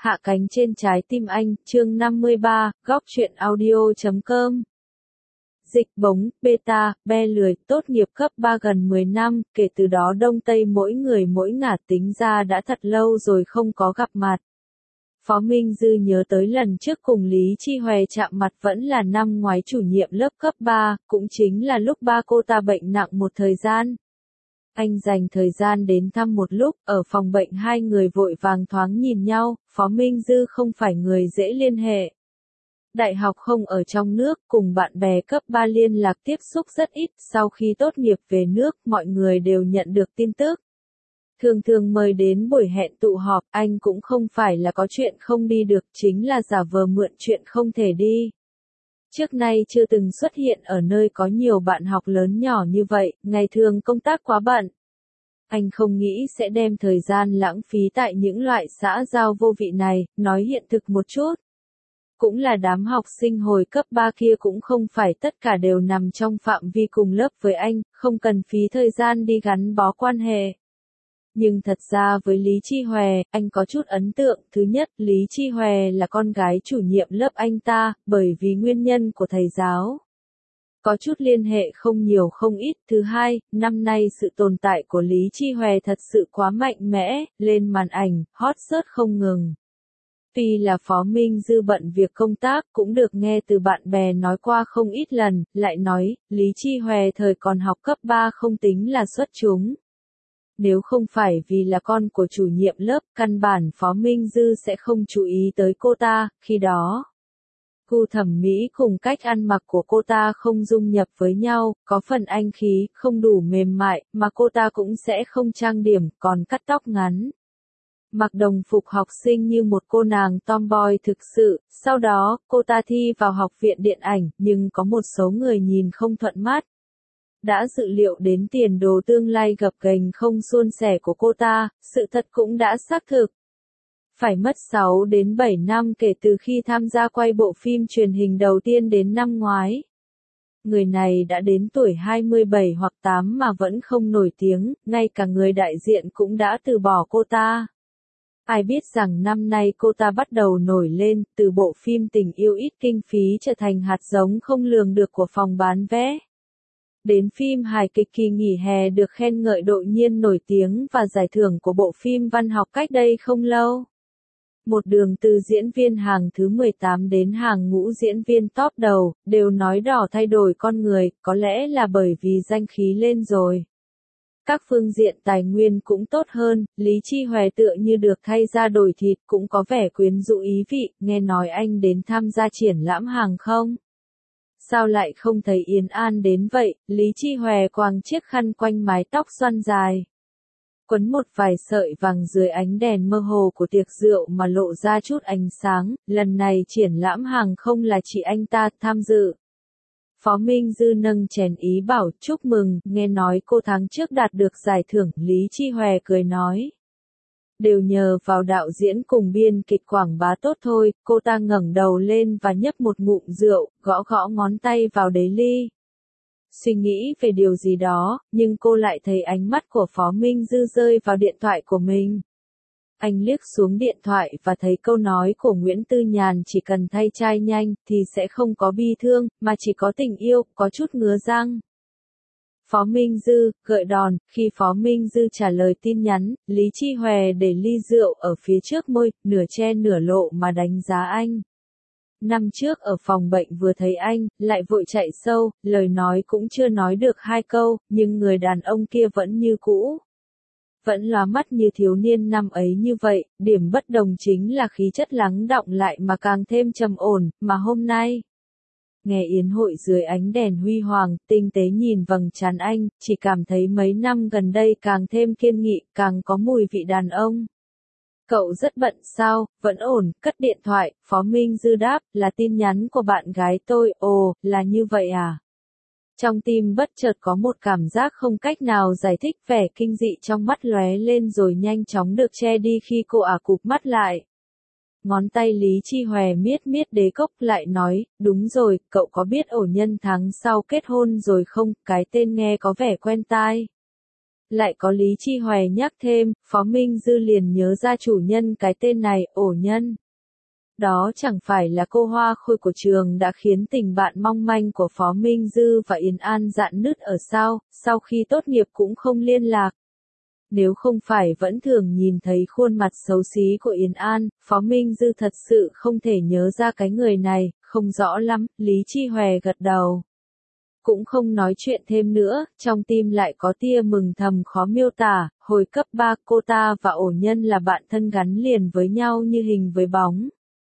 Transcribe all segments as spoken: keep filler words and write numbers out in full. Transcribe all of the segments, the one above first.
Hạ cánh trên trái tim anh, chương năm mươi ba, góc truyện audio chấm com. Dịch bóng, beta, be lười, tốt nghiệp cấp ba gần mười năm, kể từ đó Đông Tây mỗi người mỗi ngả, tính ra đã thật lâu rồi không có gặp mặt. Phó Minh Dư nhớ tới lần trước cùng Lý Chi Hòe chạm mặt vẫn là năm ngoái chủ nhiệm lớp cấp ba, cũng chính là lúc ba cô ta bệnh nặng một thời gian. Anh dành thời gian đến thăm một lúc, ở phòng bệnh hai người vội vàng thoáng nhìn nhau, Phó Minh Dư không phải người dễ liên hệ. Đại học không ở trong nước, cùng bạn bè cấp ba liên lạc tiếp xúc rất ít, sau khi tốt nghiệp về nước, mọi người đều nhận được tin tức. Thường thường mời đến buổi hẹn tụ họp, anh cũng không phải là có chuyện không đi được, chính là giả vờ mượn chuyện không thể đi. Trước nay chưa từng xuất hiện ở nơi có nhiều bạn học lớn nhỏ như vậy, ngày thường công tác quá bận. Anh không nghĩ sẽ đem thời gian lãng phí tại những loại xã giao vô vị này, nói hiện thực một chút. Cũng là đám học sinh hồi cấp ba kia cũng không phải tất cả đều nằm trong phạm vi cùng lớp với anh, không cần phí thời gian đi gắn bó quan hệ. Nhưng thật ra với Lý Chi Hòe, anh có chút ấn tượng. Thứ nhất, Lý Chi Hòe là con gái chủ nhiệm lớp anh ta, bởi vì nguyên nhân của thầy giáo. Có chút liên hệ không nhiều không ít. Thứ hai, năm nay sự tồn tại của Lý Chi Hòe thật sự quá mạnh mẽ, lên màn ảnh, hot search không ngừng. Tuy là Phó Minh Dư bận việc công tác, cũng được nghe từ bạn bè nói qua không ít lần, lại nói, Lý Chi Hòe thời còn học cấp ba không tính là xuất chúng. Nếu không phải vì là con của chủ nhiệm lớp, căn bản Phó Minh Dư sẽ không chú ý tới cô ta, khi đó. Gu thẩm mỹ cùng cách ăn mặc của cô ta không dung nhập với nhau, có phần anh khí, không đủ mềm mại, mà cô ta cũng sẽ không trang điểm, còn cắt tóc ngắn. Mặc đồng phục học sinh như một cô nàng tomboy thực sự, sau đó, cô ta thi vào học viện điện ảnh, nhưng có một số người nhìn không thuận mắt. Đã dự liệu đến tiền đồ tương lai gập ghềnh không suôn sẻ của cô ta, sự thật cũng đã xác thực. Phải mất sáu đến bảy năm kể từ khi tham gia quay bộ phim truyền hình đầu tiên đến năm ngoái. Người này đã đến tuổi hai mươi bảy hoặc tám mà vẫn không nổi tiếng, ngay cả người đại diện cũng đã từ bỏ cô ta. Ai biết rằng năm nay cô ta bắt đầu nổi lên, từ bộ phim Tình yêu ít kinh phí trở thành hạt giống không lường được của phòng bán vé. Đến phim hài kịch Kỳ nghỉ hè được khen ngợi độ nhiên nổi tiếng và giải thưởng của bộ phim văn học cách đây không lâu. Một đường từ diễn viên hàng thứ mười tám đến hàng ngũ diễn viên top đầu, đều nói đỏ thay đổi con người, có lẽ là bởi vì danh khí lên rồi. Các phương diện tài nguyên cũng tốt hơn, Lý Chi Hòe tựa như được thay ra đổi thịt, cũng có vẻ quyến rũ ý vị, nghe nói anh đến tham gia triển lãm hàng không? Sao lại không thấy Yến An đến vậy? Lý Chi Hòe quàng chiếc khăn quanh mái tóc xoăn dài. Quấn một vài sợi vàng dưới ánh đèn mơ hồ của tiệc rượu mà lộ ra chút ánh sáng, lần này triển lãm hàng không là chị anh ta tham dự. Phó Minh Dư nâng chén ý bảo chúc mừng, nghe nói cô tháng trước đạt được giải thưởng, Lý Chi Hòe cười nói. Đều nhờ vào đạo diễn cùng biên kịch quảng bá tốt thôi, cô ta ngẩng đầu lên và nhấp một ngụm rượu, gõ gõ ngón tay vào đáy ly. Suy nghĩ về điều gì đó, nhưng cô lại thấy ánh mắt của Phó Minh Dư rơi vào điện thoại của mình. Anh liếc xuống điện thoại và thấy câu nói của Nguyễn Tư Nhàn chỉ cần thay chai nhanh thì sẽ không có bi thương, mà chỉ có tình yêu, có chút ngứa răng. Phó Minh Dư, gợi đòn, khi Phó Minh Dư trả lời tin nhắn, Lý Chi Hòe để ly rượu ở phía trước môi, nửa che nửa lộ mà đánh giá anh. Năm trước ở phòng bệnh vừa thấy anh, lại vội chạy sâu, lời nói cũng chưa nói được hai câu, nhưng người đàn ông kia vẫn như cũ. Vẫn lóa mắt như thiếu niên năm ấy như vậy, điểm bất đồng chính là khí chất lắng đọng lại mà càng thêm trầm ổn, mà hôm nay. Nghe yến hội dưới ánh đèn huy hoàng, tinh tế nhìn vầng trán anh, chỉ cảm thấy mấy năm gần đây càng thêm kiên nghị, càng có mùi vị đàn ông. Cậu rất bận sao, vẫn ổn, cất điện thoại, Phó Minh Dư đáp, là tin nhắn của bạn gái tôi, ồ, là như vậy à? Trong tim bất chợt có một cảm giác không cách nào giải thích, vẻ kinh dị trong mắt lóe lên rồi nhanh chóng được che đi khi cô ả cụp mắt lại. Ngón tay Lý Chi Hòe miết miết đế cốc lại nói, đúng rồi, cậu có biết ổ nhân tháng sau kết hôn rồi không, cái tên nghe có vẻ quen tai. Lại có Lý Chi Hoè nhắc thêm, Phó Minh Dư liền nhớ ra chủ nhân cái tên này, ổ nhân. Đó chẳng phải là cô hoa khôi của trường đã khiến tình bạn mong manh của Phó Minh Dư và Yến An rạn nứt ở sao, sau khi tốt nghiệp cũng không liên lạc. Nếu không phải vẫn thường nhìn thấy khuôn mặt xấu xí của Yến An, Phó Minh Dư thật sự không thể nhớ ra cái người này, không rõ lắm, Lý Chi Hoè gật đầu. Cũng không nói chuyện thêm nữa, trong tim lại có tia mừng thầm khó miêu tả, hồi cấp ba cô ta và ổ nhân là bạn thân gắn liền với nhau như hình với bóng.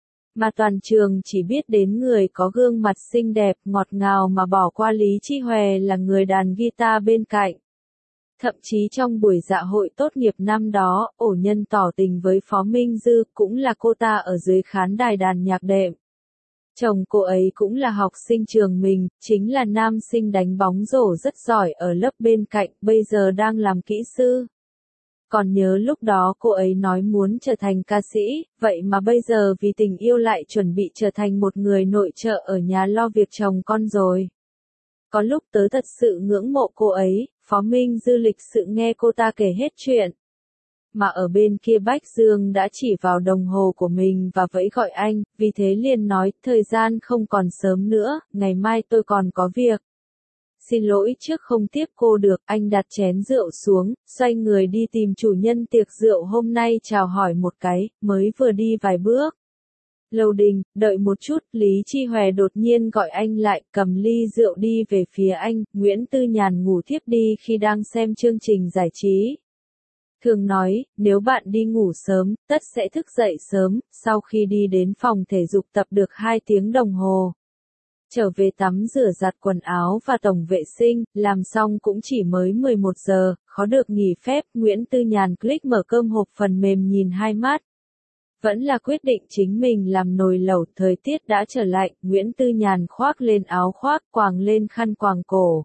Mà toàn trường chỉ biết đến người có gương mặt xinh đẹp, ngọt ngào mà bỏ qua Lý Chi Hoè là người đàn guitar bên cạnh. Thậm chí trong buổi dạ hội tốt nghiệp năm đó, ổ nhân tỏ tình với Phó Minh Dư, cũng là cô ta ở dưới khán đài đàn nhạc đệm. Chồng cô ấy cũng là học sinh trường mình, chính là nam sinh đánh bóng rổ rất giỏi ở lớp bên cạnh, bây giờ đang làm kỹ sư. Còn nhớ lúc đó cô ấy nói muốn trở thành ca sĩ, vậy mà bây giờ vì tình yêu lại chuẩn bị trở thành một người nội trợ ở nhà lo việc chồng con rồi. Có lúc tớ thật sự ngưỡng mộ cô ấy, Phó Minh Dư lịch sự nghe cô ta kể hết chuyện. Mà ở bên kia Bách Dương đã chỉ vào đồng hồ của mình và vẫy gọi anh, vì thế liền nói, thời gian không còn sớm nữa, ngày mai tôi còn có việc. Xin lỗi trước không tiếp cô được, anh đặt chén rượu xuống, xoay người đi tìm chủ nhân tiệc rượu hôm nay chào hỏi một cái, mới vừa đi vài bước. Lầu Đình, đợi một chút, Lý Chi Hoè đột nhiên gọi anh lại, cầm ly rượu đi về phía anh, Nguyễn Tư Nhàn ngủ thiếp đi khi đang xem chương trình giải trí. Thường nói, nếu bạn đi ngủ sớm, tất sẽ thức dậy sớm, sau khi đi đến phòng thể dục tập được hai tiếng đồng hồ. Trở về tắm rửa giặt quần áo và tổng vệ sinh, làm xong cũng chỉ mới mười một giờ, khó được nghỉ phép, Nguyễn Tư Nhàn click mở cơm hộp phần mềm nhìn hai mắt. Vẫn là quyết định chính mình làm nồi lẩu, thời tiết đã trở lạnh, Nguyễn Tư Nhàn khoác lên áo khoác, quàng lên khăn quàng cổ.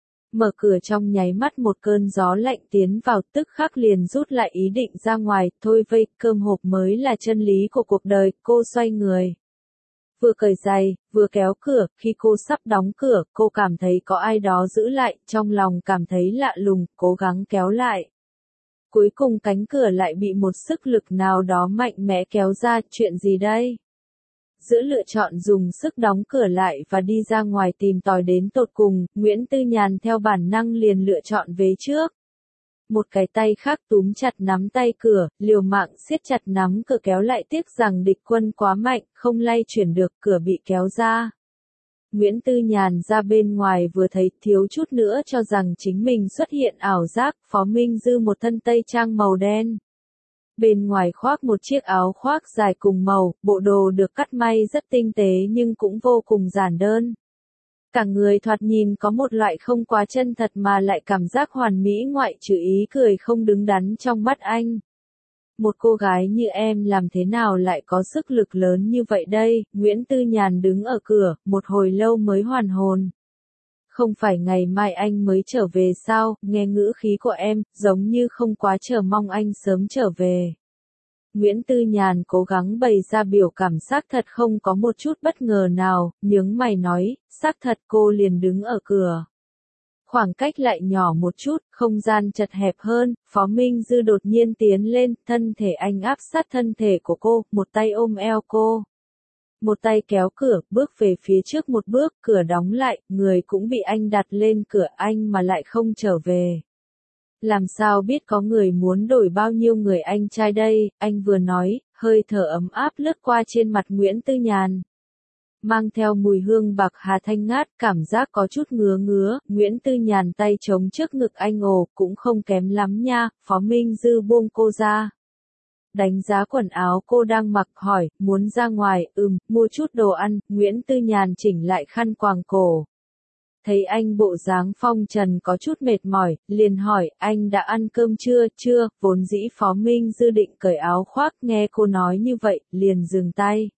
Mở cửa trong nháy mắt một cơn gió lạnh tiến vào, tức khắc liền rút lại ý định ra ngoài, thôi vây, cơm hộp mới là chân lý của cuộc đời, cô xoay người. Vừa cởi giày, vừa kéo cửa, khi cô sắp đóng cửa, cô cảm thấy có ai đó giữ lại, trong lòng cảm thấy lạ lùng, cố gắng kéo lại. Cuối cùng cánh cửa lại bị một sức lực nào đó mạnh mẽ kéo ra, chuyện gì đây? Giữa lựa chọn dùng sức đóng cửa lại và đi ra ngoài tìm tòi đến tột cùng, Nguyễn Tư Nhàn theo bản năng liền lựa chọn vế trước. Một cái tay khác túm chặt nắm tay cửa, liều mạng siết chặt nắm cửa kéo lại, tiếc rằng địch quân quá mạnh, không lay chuyển được, cửa bị kéo ra. Nguyễn Tư Nhàn ra bên ngoài vừa thấy, thiếu chút nữa cho rằng chính mình xuất hiện ảo giác, Phó Minh Dư một thân tây trang màu đen. Bên ngoài khoác một chiếc áo khoác dài cùng màu, bộ đồ được cắt may rất tinh tế nhưng cũng vô cùng giản đơn. Cả người thoạt nhìn có một loại không quá chân thật mà lại cảm giác hoàn mỹ, ngoại trừ ý cười không đứng đắn trong mắt anh. Một cô gái như em làm thế nào lại có sức lực lớn như vậy đây? Nguyễn Tư Nhàn đứng ở cửa, một hồi lâu mới hoàn hồn. Không phải ngày mai anh mới trở về sao? Nghe ngữ khí của em, giống như không quá chờ mong anh sớm trở về. Nguyễn Tư Nhàn cố gắng bày ra biểu cảm xác thật không có một chút bất ngờ nào, nhướng mày nói, xác thật, cô liền đứng ở cửa. Khoảng cách lại nhỏ một chút, không gian chật hẹp hơn, Phó Minh Dư đột nhiên tiến lên, thân thể anh áp sát thân thể của cô, một tay ôm eo cô. Một tay kéo cửa, bước về phía trước một bước, cửa đóng lại, người cũng bị anh đặt lên cửa, anh mà lại không trở về. Làm sao biết có người muốn đổi bao nhiêu người anh trai đây, anh vừa nói, hơi thở ấm áp lướt qua trên mặt Nguyễn Tư Nhàn. Mang theo mùi hương bạc hà thanh ngát, cảm giác có chút ngứa ngứa, Nguyễn Tư Nhàn tay chống trước ngực anh, ồ, cũng không kém lắm nha, Phó Minh Dư buông cô ra. Đánh giá quần áo cô đang mặc, hỏi, muốn ra ngoài, ừm, mua chút đồ ăn, Nguyễn Tư Nhàn chỉnh lại khăn quàng cổ. Thấy anh bộ dáng phong trần có chút mệt mỏi, liền hỏi, anh đã ăn cơm chưa? Chưa, vốn dĩ Phó Minh Dư định cởi áo khoác, nghe cô nói như vậy, liền dừng tay.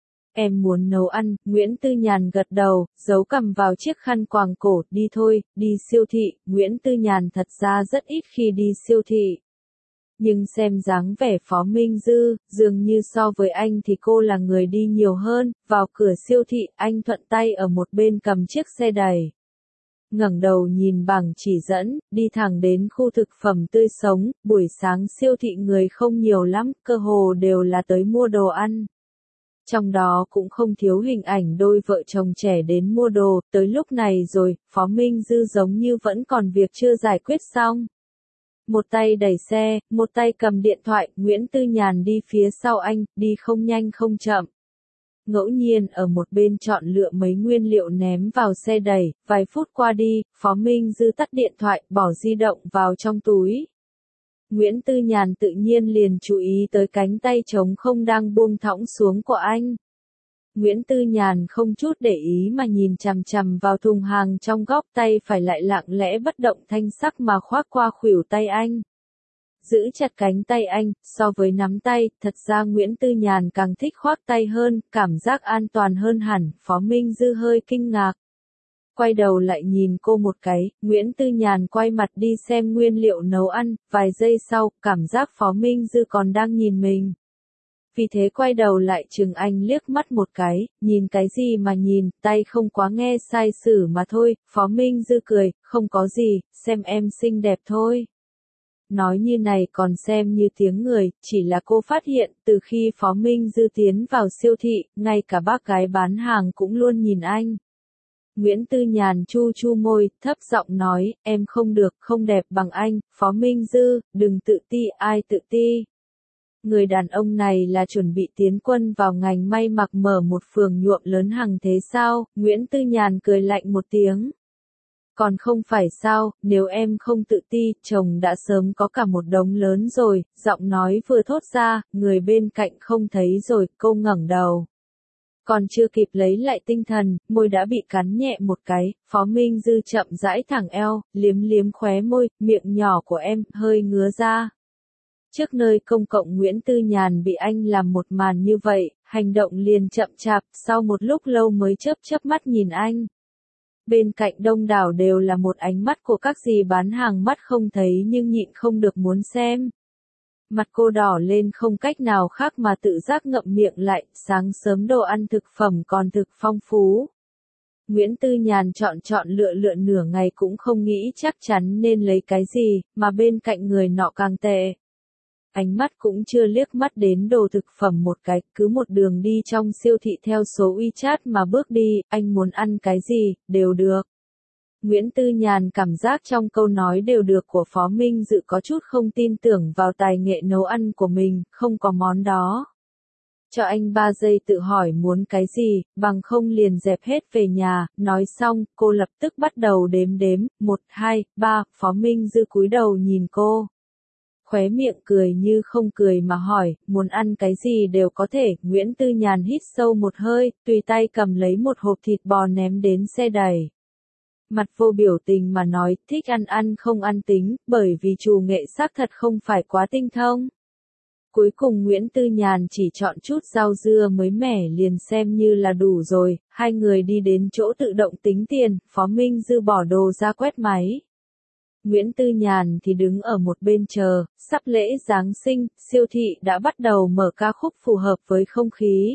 Em muốn nấu ăn, Nguyễn Tư Nhàn gật đầu, giấu cằm vào chiếc khăn quàng cổ, đi thôi, đi siêu thị, Nguyễn Tư Nhàn thật ra rất ít khi đi siêu thị. Nhưng xem dáng vẻ Phó Minh Dư, dường như so với anh thì cô là người đi nhiều hơn, vào cửa siêu thị, anh thuận tay ở một bên cầm chiếc xe đẩy. ngẩng đầu nhìn bảng chỉ dẫn, đi thẳng đến khu thực phẩm tươi sống, buổi sáng siêu thị người không nhiều lắm, cơ hồ đều là tới mua đồ ăn. Trong đó cũng không thiếu hình ảnh đôi vợ chồng trẻ đến mua đồ, tới lúc này rồi, Phó Minh Dư giống như vẫn còn việc chưa giải quyết xong. Một tay đẩy xe, một tay cầm điện thoại, Nguyễn Tư Nhàn đi phía sau anh, đi không nhanh không chậm. Ngẫu nhiên ở một bên chọn lựa mấy nguyên liệu ném vào xe đẩy, vài phút qua đi, Phó Minh Dư tắt điện thoại, bỏ di động vào trong túi. Nguyễn Tư Nhàn tự nhiên liền chú ý tới cánh tay trống không đang buông thõng xuống của anh. Nguyễn Tư Nhàn không chút để ý mà nhìn chằm chằm vào thùng hàng trong góc tay phải lại lặng lẽ bất động thanh sắc mà khoác qua khuỷu tay anh. Giữ chặt cánh tay anh, so với nắm tay, thật ra Nguyễn Tư Nhàn càng thích khoác tay hơn, cảm giác an toàn hơn hẳn, Phó Minh Dư hơi kinh ngạc. Quay đầu lại nhìn cô một cái, Nguyễn Tư Nhàn quay mặt đi xem nguyên liệu nấu ăn, vài giây sau, cảm giác Phó Minh Dư còn đang nhìn mình. Vì thế quay đầu lại chừng anh liếc mắt một cái, nhìn cái gì mà nhìn, tay không quá nghe sai sử mà thôi, Phó Minh Dư cười, không có gì, xem em xinh đẹp thôi. Nói như này còn xem như tiếng người, chỉ là cô phát hiện, từ khi Phó Minh Dư tiến vào siêu thị, ngay cả bác gái bán hàng cũng luôn nhìn anh. Nguyễn Tư Nhàn chu chu môi, thấp giọng nói, em không được, không đẹp bằng anh, Phó Minh Dư, đừng tự ti, ai tự ti. Người đàn ông này là chuẩn bị tiến quân vào ngành may mặc mở một phường nhuộm lớn hằng thế sao, Nguyễn Tư Nhàn cười lạnh một tiếng. Còn không phải sao, nếu em không tự ti, chồng đã sớm có cả một đống lớn rồi, giọng nói vừa thốt ra, người bên cạnh không thấy rồi, cô ngẩng đầu. Còn chưa kịp lấy lại tinh thần, môi đã bị cắn nhẹ một cái, Phó Minh Dư chậm rãi thẳng eo, liếm liếm khóe môi, miệng nhỏ của em, hơi ngứa ra. Trước nơi công cộng Nguyễn Tư Nhàn bị anh làm một màn như vậy, hành động liền chậm chạp, sau một lúc lâu mới chớp chớp mắt nhìn anh. Bên cạnh đông đảo đều là một ánh mắt của các dì bán hàng mắt không thấy nhưng nhịn không được muốn xem. Mặt cô đỏ lên không cách nào khác mà tự giác ngậm miệng lại, sáng sớm đồ ăn thực phẩm còn thực phong phú. Nguyễn Tư Nhàn chọn chọn lựa lựa nửa ngày cũng không nghĩ chắc chắn nên lấy cái gì, mà bên cạnh người nọ càng tệ. Ánh mắt cũng chưa liếc mắt đến đồ thực phẩm một cái, cứ một đường đi trong siêu thị theo số WeChat mà bước đi, anh muốn ăn cái gì, đều được. Nguyễn Tư Nhàn cảm giác trong câu nói đều được của Phó Minh Dư có chút không tin tưởng vào tài nghệ nấu ăn của mình, không có món đó. Cho anh ba giây tự hỏi muốn cái gì, bằng không liền dẹp hết về nhà, nói xong, cô lập tức bắt đầu đếm đếm, một, hai, ba, Phó Minh Dư cúi đầu nhìn cô. Khóe miệng cười như không cười mà hỏi, muốn ăn cái gì đều có thể, Nguyễn Tư Nhàn hít sâu một hơi, tùy tay cầm lấy một hộp thịt bò ném đến xe đẩy. Mặt vô biểu tình mà nói, thích ăn ăn không ăn tính, bởi vì chủ nghệ xác thật không phải quá tinh thông. Cuối cùng Nguyễn Tư Nhàn chỉ chọn chút rau dưa mới mẻ liền xem như là đủ rồi, hai người đi đến chỗ tự động tính tiền, Phó Minh Dư bỏ đồ ra quét máy. Nguyễn Tư Nhàn thì đứng ở một bên chờ, sắp lễ Giáng sinh, siêu thị đã bắt đầu mở ca khúc phù hợp với không khí.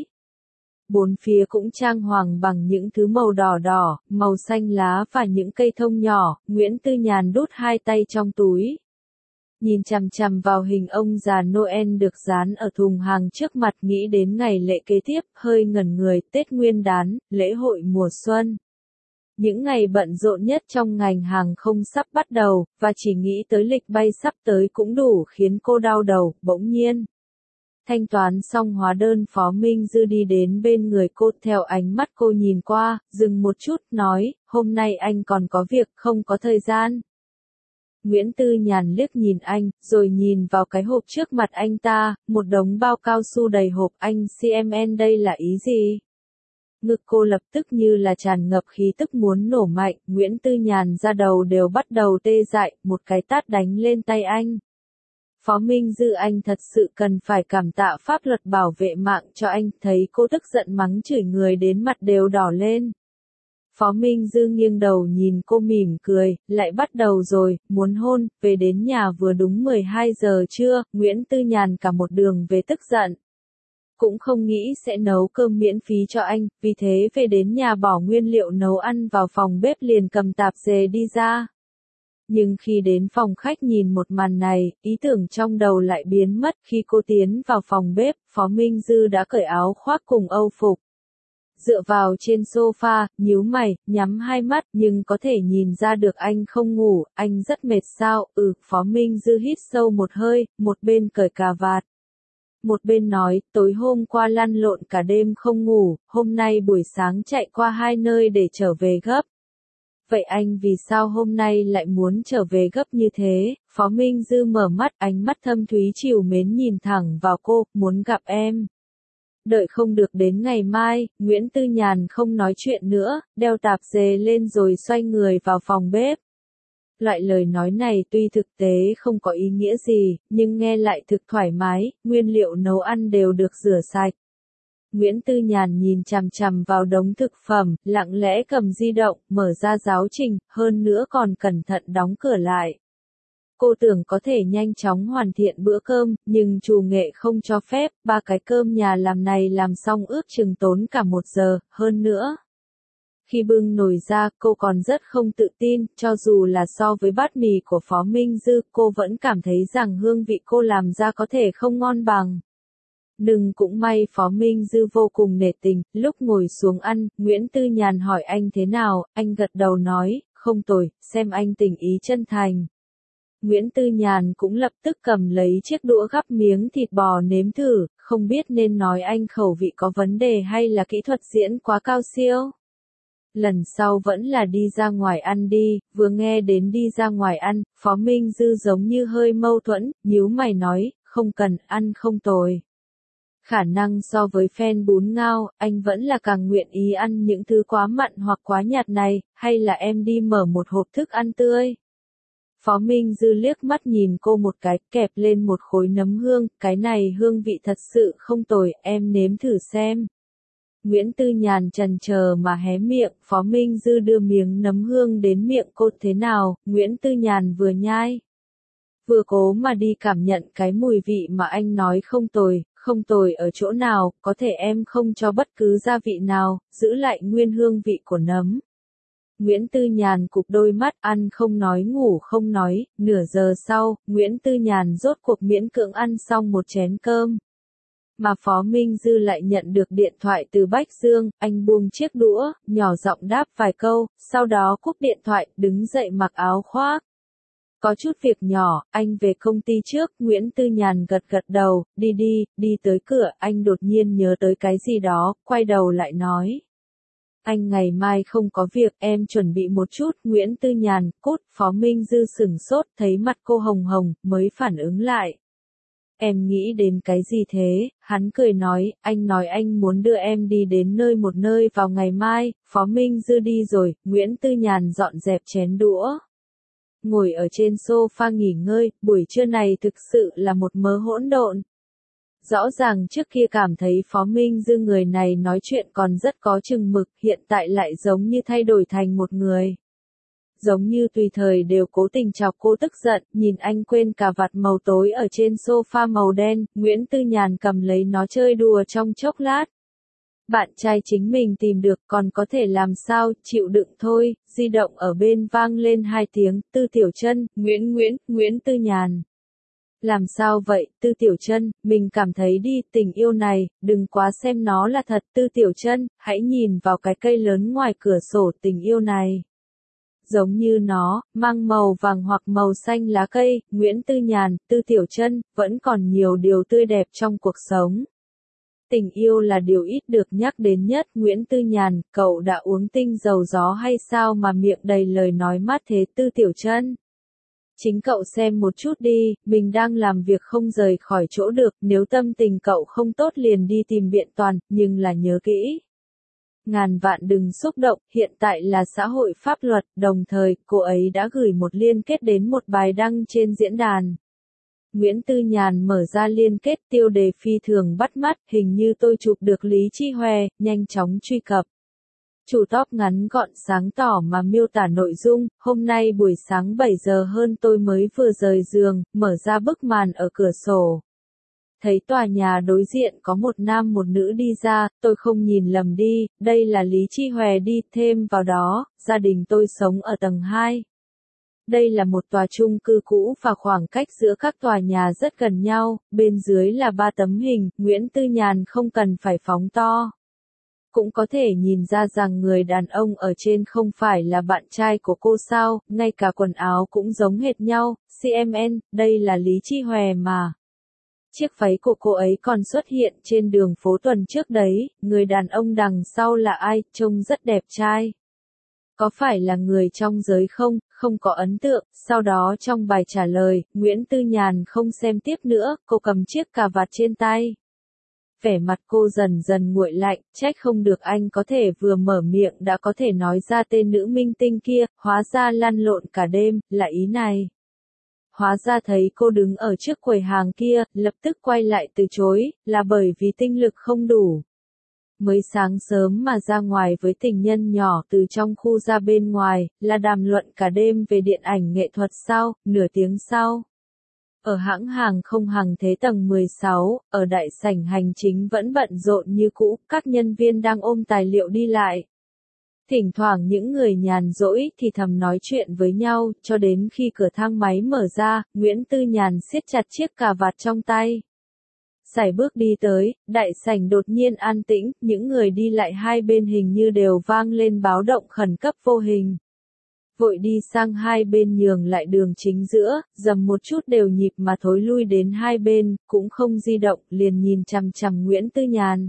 Bốn phía cũng trang hoàng bằng những thứ màu đỏ đỏ, màu xanh lá và những cây thông nhỏ, Nguyễn Tư Nhàn đút hai tay trong túi. Nhìn chằm chằm vào hình ông già Noel được dán ở thùng hàng trước mặt nghĩ đến ngày lễ kế tiếp, hơi ngẩn người, Tết Nguyên đán, lễ hội mùa xuân. Những ngày bận rộn nhất trong ngành hàng không sắp bắt đầu, và chỉ nghĩ tới lịch bay sắp tới cũng đủ khiến cô đau đầu, bỗng nhiên. Thanh toán xong hóa đơn Phó Minh Dư đi đến bên người cô theo ánh mắt cô nhìn qua, dừng một chút, nói, hôm nay anh còn có việc không có thời gian. Nguyễn Tư Nhàn liếc nhìn anh, rồi nhìn vào cái hộp trước mặt anh ta, một đống bao cao su đầy hộp anh xê em en đây là ý gì? Ngực cô lập tức như là tràn ngập khí tức muốn nổ mạnh, Nguyễn Tư Nhàn ra đầu đều bắt đầu tê dại, một cái tát đánh lên tay anh. Phó Minh Dư anh thật sự cần phải cảm tạ pháp luật bảo vệ mạng cho anh, thấy cô tức giận mắng chửi người đến mặt đều đỏ lên. Phó Minh Dư nghiêng đầu nhìn cô mỉm cười, lại bắt đầu rồi, muốn hôn, về đến nhà vừa đúng mười hai giờ trưa, Nguyễn Tư Nhàn cả một đường về tức giận. cũng không nghĩ sẽ nấu cơm miễn phí cho anh, vì thế về đến nhà bỏ nguyên liệu nấu ăn vào phòng bếp liền cầm tạp dề đi ra. Nhưng khi đến phòng khách nhìn một màn này, ý tưởng trong đầu lại biến mất. Khi cô tiến vào phòng bếp, Phó Minh Dư đã cởi áo khoác cùng âu phục. Dựa vào trên sofa, nhíu mày, nhắm hai mắt, nhưng có thể nhìn ra được anh không ngủ, anh rất mệt sao, ừ, Phó Minh Dư hít sâu một hơi, một bên cởi cà vạt. Một bên nói, tối hôm qua lăn lộn cả đêm không ngủ, hôm nay buổi sáng chạy qua hai nơi để trở về gấp. Vậy anh vì sao hôm nay lại muốn trở về gấp như thế? Phó Minh Dư mở mắt, ánh mắt thâm thúy trìu mến nhìn thẳng vào cô, muốn gặp em. Đợi không được đến ngày mai, Nguyễn Tư Nhàn không nói chuyện nữa, đeo tạp dề lên rồi xoay người vào phòng bếp. Loại lời nói này tuy thực tế không có ý nghĩa gì, nhưng nghe lại thực thoải mái, nguyên liệu nấu ăn đều được rửa sạch. Nguyễn Tư Nhàn nhìn chằm chằm vào đống thực phẩm, lặng lẽ cầm di động, mở ra giáo trình, hơn nữa còn cẩn thận đóng cửa lại. Cô tưởng có thể nhanh chóng hoàn thiện bữa cơm, nhưng chủ nghệ không cho phép, ba cái cơm nhà làm này làm xong ước chừng tốn cả một giờ, hơn nữa. Khi bưng nồi ra, cô còn rất không tự tin, cho dù là so với bát mì của Phó Minh Dư, cô vẫn cảm thấy rằng hương vị cô làm ra có thể không ngon bằng. Nhưng cũng may Phó Minh Dư vô cùng nể tình, lúc ngồi xuống ăn, Nguyễn Tư Nhàn hỏi anh thế nào, anh gật đầu nói, không tồi, xem anh tình ý chân thành. Nguyễn Tư Nhàn cũng lập tức cầm lấy chiếc đũa gắp miếng thịt bò nếm thử, không biết nên nói anh khẩu vị có vấn đề hay là kỹ thuật diễn quá cao siêu. Lần sau vẫn là đi ra ngoài ăn đi, vừa nghe đến đi ra ngoài ăn, Phó Minh Dư giống như hơi mâu thuẫn, nhíu mày nói, không cần, ăn không tồi. Khả năng so với fan bún ngao, anh vẫn là càng nguyện ý ăn những thứ quá mặn hoặc quá nhạt này, hay là em đi mở một hộp thức ăn tươi. Phó Minh Dư liếc mắt nhìn cô một cái, kẹp lên một khối nấm hương, cái này hương vị thật sự không tồi, em nếm thử xem. Nguyễn Tư Nhàn chần chờ mà hé miệng, Phó Minh Dư đưa miếng nấm hương đến miệng cô thế nào, Nguyễn Tư Nhàn vừa nhai. Vừa cố mà đi cảm nhận cái mùi vị mà anh nói không tồi, không tồi ở chỗ nào, có thể em không cho bất cứ gia vị nào, giữ lại nguyên hương vị của nấm. Nguyễn Tư Nhàn cụp đôi mắt, ăn không nói ngủ không nói, nửa giờ sau, Nguyễn Tư Nhàn rốt cuộc miễn cưỡng ăn xong một chén cơm. Mà Phó Minh Dư lại nhận được điện thoại từ Bách Dương, anh buông chiếc đũa, nhỏ giọng đáp vài câu, sau đó cúp điện thoại, đứng dậy mặc áo khoác. Có chút việc nhỏ, anh về công ty trước, Nguyễn Tư Nhàn gật gật đầu, đi đi, đi tới cửa, anh đột nhiên nhớ tới cái gì đó, quay đầu lại nói. Anh ngày mai không có việc, em chuẩn bị một chút, Nguyễn Tư Nhàn, cút, Phó Minh Dư sửng sốt, thấy mặt cô hồng hồng, mới phản ứng lại. Em nghĩ đến cái gì thế, hắn cười nói, anh nói anh muốn đưa em đi đến nơi một nơi vào ngày mai, Phó Minh Dư đi rồi, Nguyễn Tư Nhàn dọn dẹp chén đũa. Ngồi ở trên sofa nghỉ ngơi, buổi trưa này thực sự là một mớ hỗn độn. Rõ ràng trước kia cảm thấy Phó Minh Dư người này nói chuyện còn rất có chừng mực, hiện tại lại giống như thay đổi thành một người. Giống như tùy thời đều cố tình chọc cô tức giận, nhìn anh quên cà vạt màu tối ở trên sofa màu đen, Nguyễn Tư Nhàn cầm lấy nó chơi đùa trong chốc lát. Bạn trai chính mình tìm được còn có thể làm sao, chịu đựng thôi, di động ở bên vang lên hai tiếng, Tư Tiểu Chân, Nguyễn Nguyễn, Nguyễn Tư Nhàn. Làm sao vậy, Tư Tiểu Chân, mình cảm thấy đi, tình yêu này, đừng quá xem nó là thật, Tư Tiểu Chân, hãy nhìn vào cái cây lớn ngoài cửa sổ tình yêu này. Giống như nó, mang màu vàng hoặc màu xanh lá cây, Nguyễn Tư Nhàn, Tư Tiểu Chân, vẫn còn nhiều điều tươi đẹp trong cuộc sống. Tình yêu là điều ít được nhắc đến nhất, Nguyễn Tư Nhàn, cậu đã uống tinh dầu gió hay sao mà miệng đầy lời nói mát thế, Tư Tiểu Chân? Chính cậu xem một chút đi, mình đang làm việc không rời khỏi chỗ được, nếu tâm tình cậu không tốt liền đi tìm biện toàn, nhưng là nhớ kỹ. Ngàn vạn đừng xúc động, hiện tại là xã hội pháp luật, đồng thời, cô ấy đã gửi một liên kết đến một bài đăng trên diễn đàn. Nguyễn Tư Nhàn mở ra liên kết, tiêu đề phi thường bắt mắt, hình như tôi chụp được Lý Chi Hoè, nhanh chóng truy cập. Chủ top ngắn gọn sáng tỏ mà miêu tả nội dung, hôm nay buổi sáng bảy giờ hơn tôi mới vừa rời giường, mở ra bức màn ở cửa sổ. Thấy tòa nhà đối diện có một nam một nữ đi ra, tôi không nhìn lầm đi, đây là Lý Chi Hòe đi, thêm vào đó, gia đình tôi sống ở tầng hai. Đây là một tòa chung cư cũ và khoảng cách giữa các tòa nhà rất gần nhau, bên dưới là ba tấm hình, Nguyễn Tư Nhàn không cần phải phóng to. Cũng có thể nhìn ra rằng người đàn ông ở trên không phải là bạn trai của cô sao, ngay cả quần áo cũng giống hệt nhau, xê em en, đây là Lý Chi Hòe mà. Chiếc váy của cô ấy còn xuất hiện trên đường phố tuần trước đấy, người đàn ông đằng sau là ai, trông rất đẹp trai. Có phải là người trong giới không, không có ấn tượng, sau đó trong bài trả lời, Nguyễn Tư Nhàn không xem tiếp nữa, cô cầm chiếc cà vạt trên tay. Vẻ mặt cô dần dần nguội lạnh, trách không được anh có thể vừa mở miệng đã có thể nói ra tên nữ minh tinh kia, hóa ra lăn lộn cả đêm, là ý này. Hóa ra thấy cô đứng ở trước quầy hàng kia, lập tức quay lại từ chối, là bởi vì tinh lực không đủ. Mới sáng sớm mà ra ngoài với tình nhân nhỏ từ trong khu ra bên ngoài, là đàm luận cả đêm về điện ảnh nghệ thuật sao, nửa tiếng sau. Ở hãng hàng không Hàng Thế tầng mười sáu, ở đại sảnh hành chính vẫn bận rộn như cũ, các nhân viên đang ôm tài liệu đi lại. Thỉnh thoảng những người nhàn rỗi thì thầm nói chuyện với nhau, cho đến khi cửa thang máy mở ra, Nguyễn Tư Nhàn siết chặt chiếc cà vạt trong tay. Sải bước đi tới, đại sảnh đột nhiên an tĩnh, những người đi lại hai bên hình như đều vang lên báo động khẩn cấp vô hình. Vội đi sang hai bên nhường lại đường chính giữa, dầm một chút đều nhịp mà thối lui đến hai bên, cũng không di động, liền nhìn chằm chằm Nguyễn Tư Nhàn.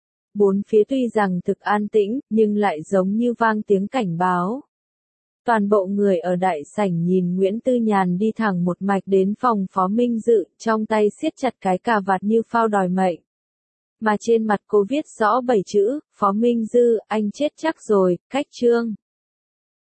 Bốn phía tuy rằng thực an tĩnh, nhưng lại giống như vang tiếng cảnh báo. Toàn bộ người ở đại sảnh nhìn Nguyễn Tư Nhàn đi thẳng một mạch đến phòng Phó Minh Dự, trong tay siết chặt cái cà vạt như phao đòi mệnh. Mà trên mặt cô viết rõ bảy chữ, Phó Minh Dư, anh chết chắc rồi, cách chương.